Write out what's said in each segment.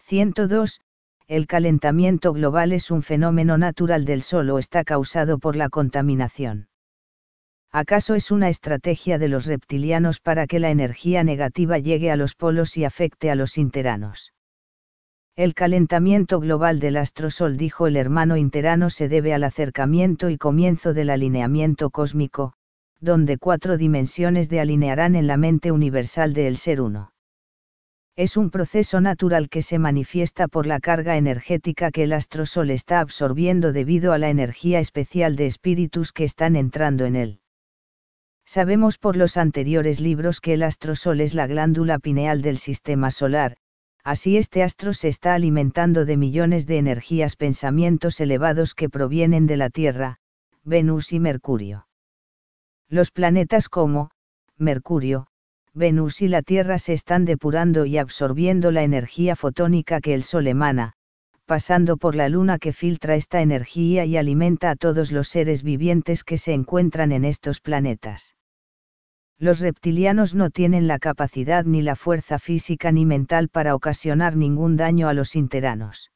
102. El calentamiento global es un fenómeno natural del Sol o está causado por la contaminación. ¿Acaso es una estrategia de los reptilianos para que la energía negativa llegue a los polos y afecte a los interanos? El calentamiento global del astrosol, dijo el hermano interano, se debe al acercamiento y comienzo del alineamiento cósmico, donde 4 dimensiones de alinearán en la mente universal del ser uno. Es un proceso natural que se manifiesta por la carga energética que el astrosol está absorbiendo debido a la energía especial de espíritus que están entrando en él. Sabemos por los anteriores libros que el astrosol es la glándula pineal del sistema solar, así este astro se está alimentando de millones de energías, pensamientos elevados que provienen de la Tierra, Venus y Mercurio. Los planetas como Mercurio, Venus y la Tierra se están depurando y absorbiendo la energía fotónica que el Sol emana, pasando por la Luna que filtra esta energía y alimenta a todos los seres vivientes que se encuentran en estos planetas. Los reptilianos no tienen la capacidad ni la fuerza física ni mental para ocasionar ningún daño a los interanos.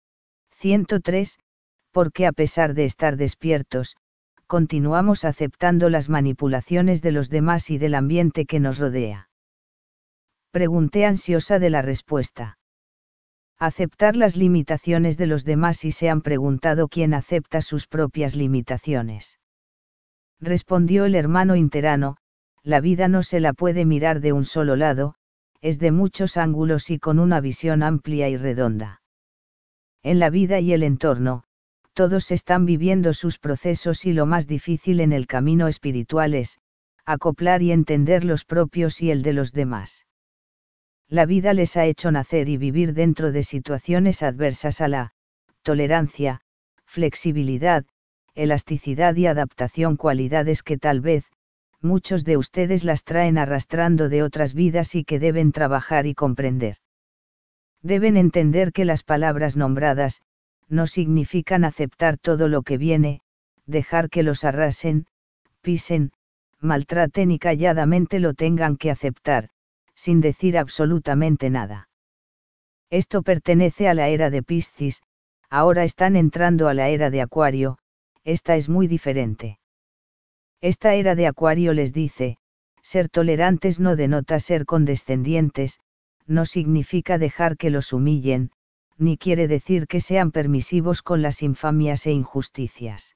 103. Porque a pesar de estar despiertos, continuamos aceptando las manipulaciones de los demás y del ambiente que nos rodea. Pregunté ansiosa de la respuesta. Aceptar las limitaciones de los demás, y se han preguntado quién acepta sus propias limitaciones. Respondió el hermano interano: la vida no se la puede mirar de un solo lado, es de muchos ángulos y con una visión amplia y redonda. En la vida y el entorno, todos están viviendo sus procesos y lo más difícil en el camino espiritual es acoplar y entender los propios y el de los demás. La vida les ha hecho nacer y vivir dentro de situaciones adversas a la tolerancia, flexibilidad, elasticidad y adaptación, cualidades que tal vez muchos de ustedes las traen arrastrando de otras vidas y que deben trabajar y comprender. Deben entender que las palabras nombradas no significan aceptar todo lo que viene, dejar que los arrasen, pisen, maltraten y calladamente lo tengan que aceptar, sin decir absolutamente nada. Esto pertenece a la era de Piscis, ahora están entrando a la era de Acuario, esta es muy diferente. Esta era de Acuario les dice: ser tolerantes no denota ser condescendientes, no significa dejar que los humillen, ni quiere decir que sean permisivos con las infamias e injusticias.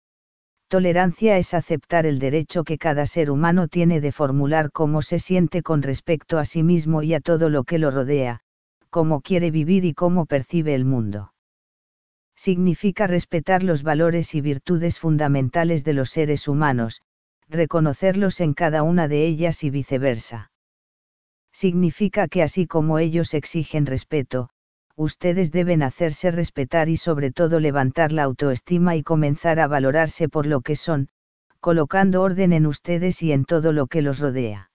Tolerancia es aceptar el derecho que cada ser humano tiene de formular cómo se siente con respecto a sí mismo y a todo lo que lo rodea, cómo quiere vivir y cómo percibe el mundo. Significa respetar los valores y virtudes fundamentales de los seres humanos, reconocerlos en cada una de ellas y viceversa. Significa que así como ellos exigen respeto, ustedes deben hacerse respetar y sobre todo levantar la autoestima y comenzar a valorarse por lo que son, colocando orden en ustedes y en todo lo que los rodea.